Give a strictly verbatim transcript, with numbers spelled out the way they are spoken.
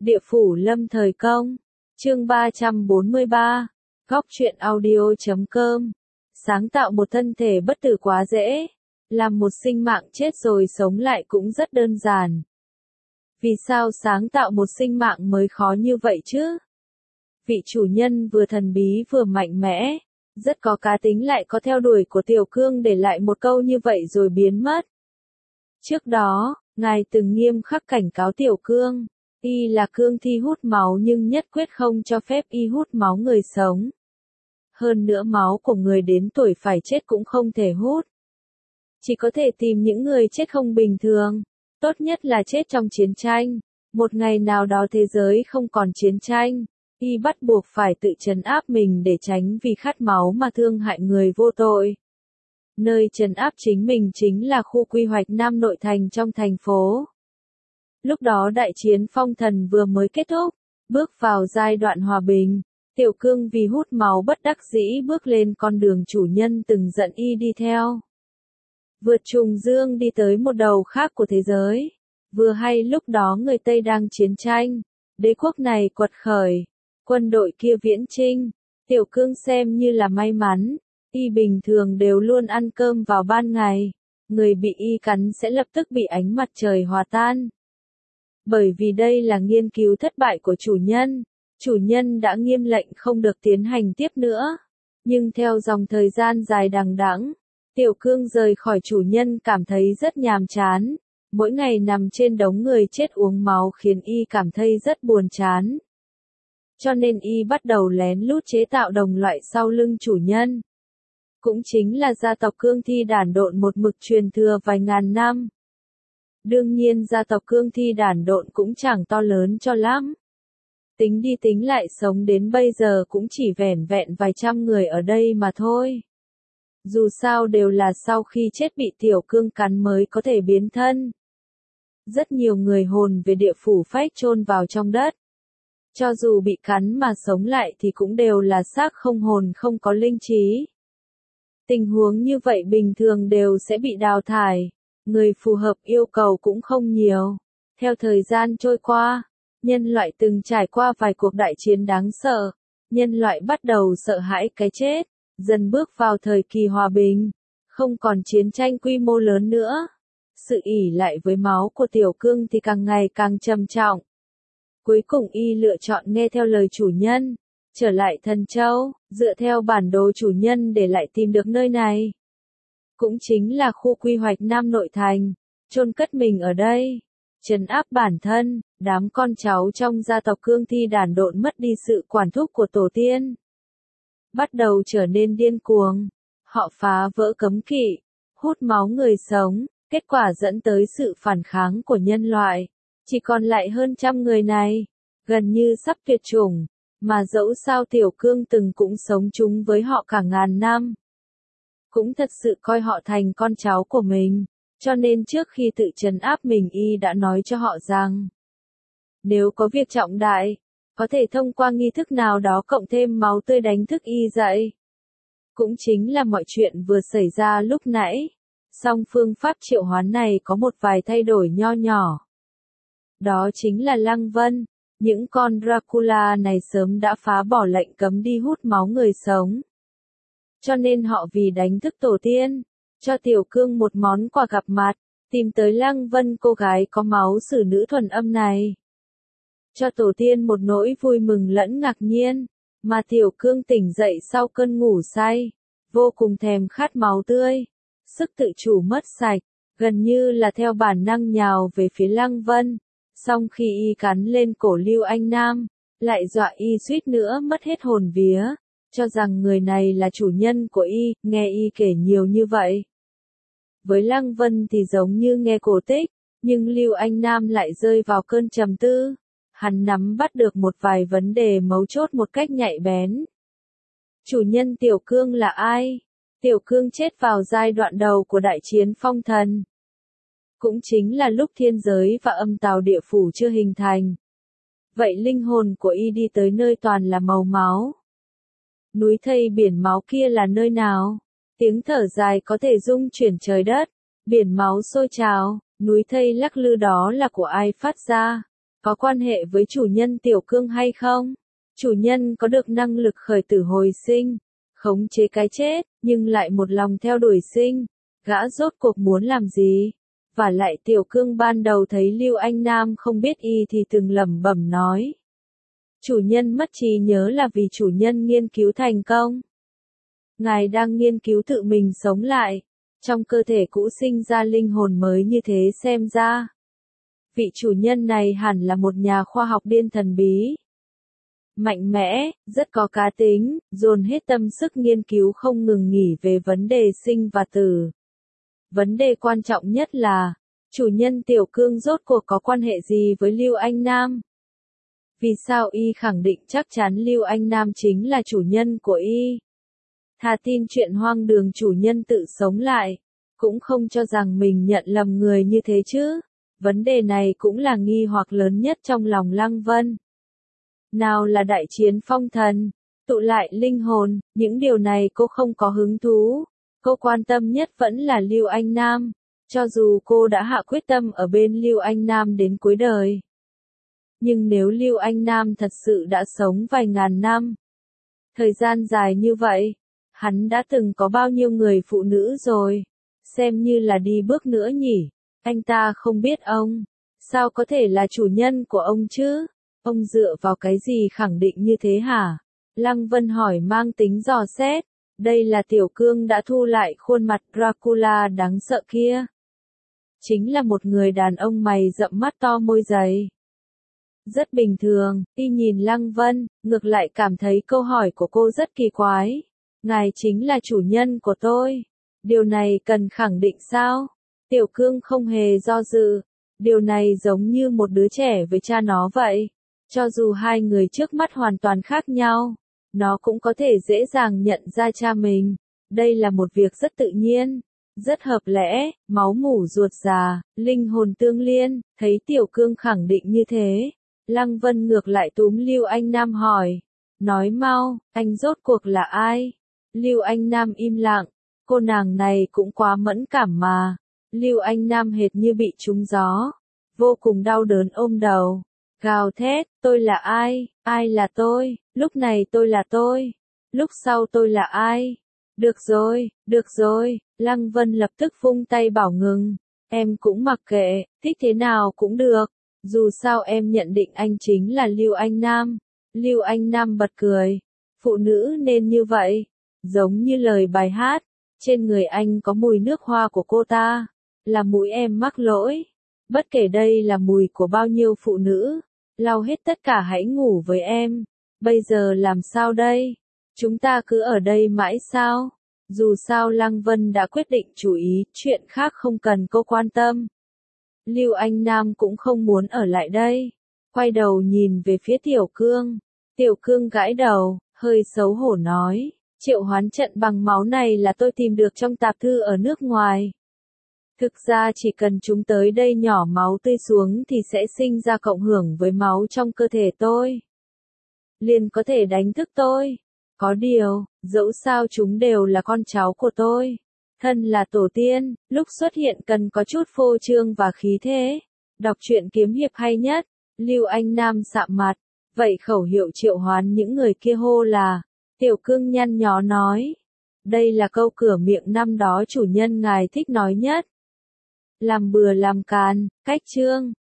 Địa phủ lâm thời công. Chương ba trăm bốn mươi ba. Góc truyện audio chấm com. Sáng tạo một thân thể bất tử quá dễ. Làm một sinh mạng chết rồi sống lại cũng rất đơn giản. Vì sao sáng tạo một sinh mạng mới khó như vậy chứ? Vị chủ nhân vừa thần bí vừa mạnh mẽ, rất có cá tính lại có theo đuổi của Tiểu Cương để lại một câu như vậy rồi biến mất. Trước đó, ngài từng nghiêm khắc cảnh cáo Tiểu Cương, y là cương thi hút máu nhưng nhất quyết không cho phép y hút máu người sống. Hơn nữa máu của người đến tuổi phải chết cũng không thể hút. Chỉ có thể tìm những người chết không bình thường, tốt nhất là chết trong chiến tranh. Một ngày nào đó thế giới không còn chiến tranh, y bắt buộc phải tự trấn áp mình để tránh vì khát máu mà thương hại người vô tội. Nơi trấn áp chính mình chính là khu quy hoạch Nam Nội Thành trong thành phố. Lúc đó đại chiến phong thần vừa mới kết thúc, bước vào giai đoạn hòa bình. Tiểu Cương vì hút máu bất đắc dĩ bước lên con đường chủ nhân từng dẫn y đi theo. Vượt trùng dương đi tới một đầu khác của thế giới. Vừa hay lúc đó người Tây đang chiến tranh, đế quốc này quật khởi, quân đội kia viễn chinh. Tiểu Cương xem như là may mắn, y bình thường đều luôn ăn cơm vào ban ngày, người bị y cắn sẽ lập tức bị ánh mặt trời hòa tan. Bởi vì đây là nghiên cứu thất bại của chủ nhân, chủ nhân đã nghiêm lệnh không được tiến hành tiếp nữa. Nhưng theo dòng thời gian dài đằng đẵng, Tiểu Cương rời khỏi chủ nhân cảm thấy rất nhàm chán. Mỗi ngày nằm trên đống người chết uống máu khiến y cảm thấy rất buồn chán. Cho nên y bắt đầu lén lút chế tạo đồng loại sau lưng chủ nhân. Cũng chính là gia tộc Cương Thi đản độn một mực truyền thừa vài ngàn năm. Đương nhiên gia tộc Cương Thi đản độn cũng chẳng to lớn cho lắm. Tính đi tính lại sống đến bây giờ cũng chỉ vẻn vẹn vài trăm người ở đây mà thôi. Dù sao đều là sau khi chết bị Tiểu Cương cắn mới có thể biến thân. Rất nhiều người hồn về địa phủ phách chôn vào trong đất. Cho dù bị cắn mà sống lại thì cũng đều là xác không hồn không có linh trí. Tình huống như vậy bình thường đều sẽ bị đào thải. Người phù hợp yêu cầu cũng không nhiều. Theo thời gian trôi qua, nhân loại từng trải qua vài cuộc đại chiến đáng sợ. Nhân loại bắt đầu sợ hãi cái chết, dần bước vào thời kỳ hòa bình, không còn chiến tranh quy mô lớn nữa. Sự ỷ lại với máu của Tiểu Cương thì càng ngày càng trầm trọng. Cuối cùng y lựa chọn nghe theo lời chủ nhân, trở lại Thần Châu, dựa theo bản đồ chủ nhân để lại tìm được nơi này. Cũng chính là khu quy hoạch Nam Nội Thành, chôn cất mình ở đây, trấn áp bản thân, đám con cháu trong gia tộc Cương Thi đản độn mất đi sự quản thúc của tổ tiên. Bắt đầu trở nên điên cuồng, họ phá vỡ cấm kỵ, hút máu người sống. Kết quả dẫn tới sự phản kháng của nhân loại. Chỉ còn lại hơn trăm người này, gần như sắp tuyệt chủng, mà dẫu sao Tiểu Cương từng cũng sống chung với họ cả ngàn năm. Cũng thật sự coi họ thành con cháu của mình, cho nên trước khi tự trấn áp mình y đã nói cho họ rằng, nếu có việc trọng đại, có thể thông qua nghi thức nào đó cộng thêm máu tươi đánh thức y dậy. Cũng chính là mọi chuyện vừa xảy ra lúc nãy. Song phương pháp triệu hoán này có một vài thay đổi nho nhỏ. Đó chính là Lăng Vân, những con Dracula này sớm đã phá bỏ lệnh cấm đi hút máu người sống. Cho nên họ vì đánh thức tổ tiên, cho Tiểu Cương một món quà gặp mặt, tìm tới Lăng Vân cô gái có máu sử nữ thuần âm này. Cho tổ tiên một nỗi vui mừng lẫn ngạc nhiên, mà Tiểu Cương tỉnh dậy sau cơn ngủ say, vô cùng thèm khát máu tươi. Sức tự chủ mất sạch, gần như là theo bản năng nhào về phía Lăng Vân. Song khi y cắn lên cổ Lưu Anh Nam, lại dọa y suýt nữa mất hết hồn vía, cho rằng người này là chủ nhân của y, nghe y kể nhiều như vậy. Với Lăng Vân thì giống như nghe cổ tích, nhưng Lưu Anh Nam lại rơi vào cơn trầm tư. Hắn nắm bắt được một vài vấn đề mấu chốt một cách nhạy bén. Chủ nhân Tiểu Cương là ai? Tiểu Cương chết vào giai đoạn đầu của đại chiến phong thần. Cũng chính là lúc thiên giới và âm tào địa phủ chưa hình thành. Vậy linh hồn của y đi tới nơi toàn là màu máu. Núi thây biển máu kia là nơi nào? Tiếng thở dài có thể rung chuyển trời đất. Biển máu sôi trào, núi thây lắc lư đó là của ai phát ra? có quan hệ với chủ nhân Tiểu Cương hay không? Chủ nhân có được năng lực khởi tử hồi sinh, khống chế cái chết, nhưng lại một lòng theo đuổi sinh. Gã rốt cuộc muốn làm gì? Và lại Tiểu Cương ban đầu thấy Lưu Anh Nam không biết y thì từng lẩm bẩm nói. Chủ nhân mất trí nhớ là vì chủ nhân nghiên cứu thành công. Ngài đang nghiên cứu tự mình sống lại, trong cơ thể cũ sinh ra linh hồn mới như thế xem ra. Vị chủ nhân này hẳn là một nhà khoa học điên thần bí. Mạnh mẽ, rất có cá tính, dồn hết tâm sức nghiên cứu không ngừng nghỉ về vấn đề sinh và tử. Vấn đề quan trọng nhất là, chủ nhân Tiểu Cương rốt cuộc có quan hệ gì với Lưu Anh Nam? Vì sao y khẳng định chắc chắn Lưu Anh Nam chính là chủ nhân của y? Thà tin chuyện hoang đường chủ nhân tự sống lại, cũng không cho rằng mình nhận lầm người như thế chứ. Vấn đề này cũng là nghi hoặc lớn nhất trong lòng Lăng Vân. Nào là đại chiến phong thần, tụ lại linh hồn, những điều này cô không có hứng thú. Cô quan tâm nhất vẫn là Lưu Anh Nam, cho dù cô đã hạ quyết tâm ở bên Lưu Anh Nam đến cuối đời. Nhưng nếu Lưu Anh Nam thật sự đã sống vài ngàn năm, thời gian dài như vậy, hắn đã từng có bao nhiêu người phụ nữ rồi, xem như là đi bước nữa nhỉ. Anh ta không biết ông, sao có thể là chủ nhân của ông chứ? Ông dựa vào cái gì khẳng định như thế hả? Lăng Vân hỏi mang tính dò xét. Đây là Tiểu Cương đã thu lại khuôn mặt Dracula đáng sợ kia. Chính là một người đàn ông mày rậm mắt to môi dày. Rất bình thường, y nhìn Lăng Vân, ngược lại cảm thấy câu hỏi của cô rất kỳ quái. Ngài chính là chủ nhân của tôi. Điều này cần khẳng định sao? Tiểu Cương không hề do dự. Điều này giống như một đứa trẻ với cha nó vậy. Cho dù hai người trước mắt hoàn toàn khác nhau, nó cũng có thể dễ dàng nhận ra cha mình. Đây là một việc rất tự nhiên, rất hợp lẽ, máu mủ ruột già, linh hồn tương liên. Thấy Tiểu Cương khẳng định như thế, Lăng Vân ngược lại túm Lưu Anh Nam hỏi. Nói mau, anh rốt cuộc là ai? Lưu Anh Nam im lặng, cô nàng này cũng quá mẫn cảm mà. Lưu Anh Nam hệt như bị trúng gió, vô cùng đau đớn ôm đầu, gào thét, tôi là ai, ai là tôi, lúc này tôi là tôi, lúc sau tôi là ai? Được rồi, được rồi, Lăng Vân lập tức vung tay bảo ngừng, em cũng mặc kệ, thích thế nào cũng được, dù sao em nhận định anh chính là Lưu Anh Nam. Lưu Anh Nam bật cười, phụ nữ nên như vậy, giống như lời bài hát, trên người anh có mùi nước hoa của cô ta, là mũi em mắc lỗi, bất kể đây là mùi của bao nhiêu phụ nữ, lau hết tất cả hãy ngủ với em, bây giờ làm sao đây? Chúng ta cứ ở đây mãi sao? Dù sao Lăng Vân đã quyết định chú ý, chuyện khác không cần cô quan tâm. Lưu Anh Nam cũng không muốn ở lại đây, quay đầu nhìn về phía Tiểu Cương. Tiểu Cương gãi đầu, hơi xấu hổ nói, triệu hoán trận bằng máu này là tôi tìm được trong tạp thư ở nước ngoài. Thực ra chỉ cần chúng tới đây nhỏ máu tươi xuống thì sẽ sinh ra cộng hưởng với máu trong cơ thể tôi. Liền có thể đánh thức tôi. Có điều, dẫu sao chúng đều là con cháu của tôi. Thân là tổ tiên, lúc xuất hiện cần có chút phô trương và khí thế. Đọc truyện kiếm hiệp hay nhất. Lưu Anh Nam sạm mặt. Vậy khẩu hiệu triệu hoán những người kia hô là. Tiểu Cương nhăn nhó nói. Đây là câu cửa miệng năm đó chủ nhân ngài thích nói nhất. Làm bừa làm càn, cách chương.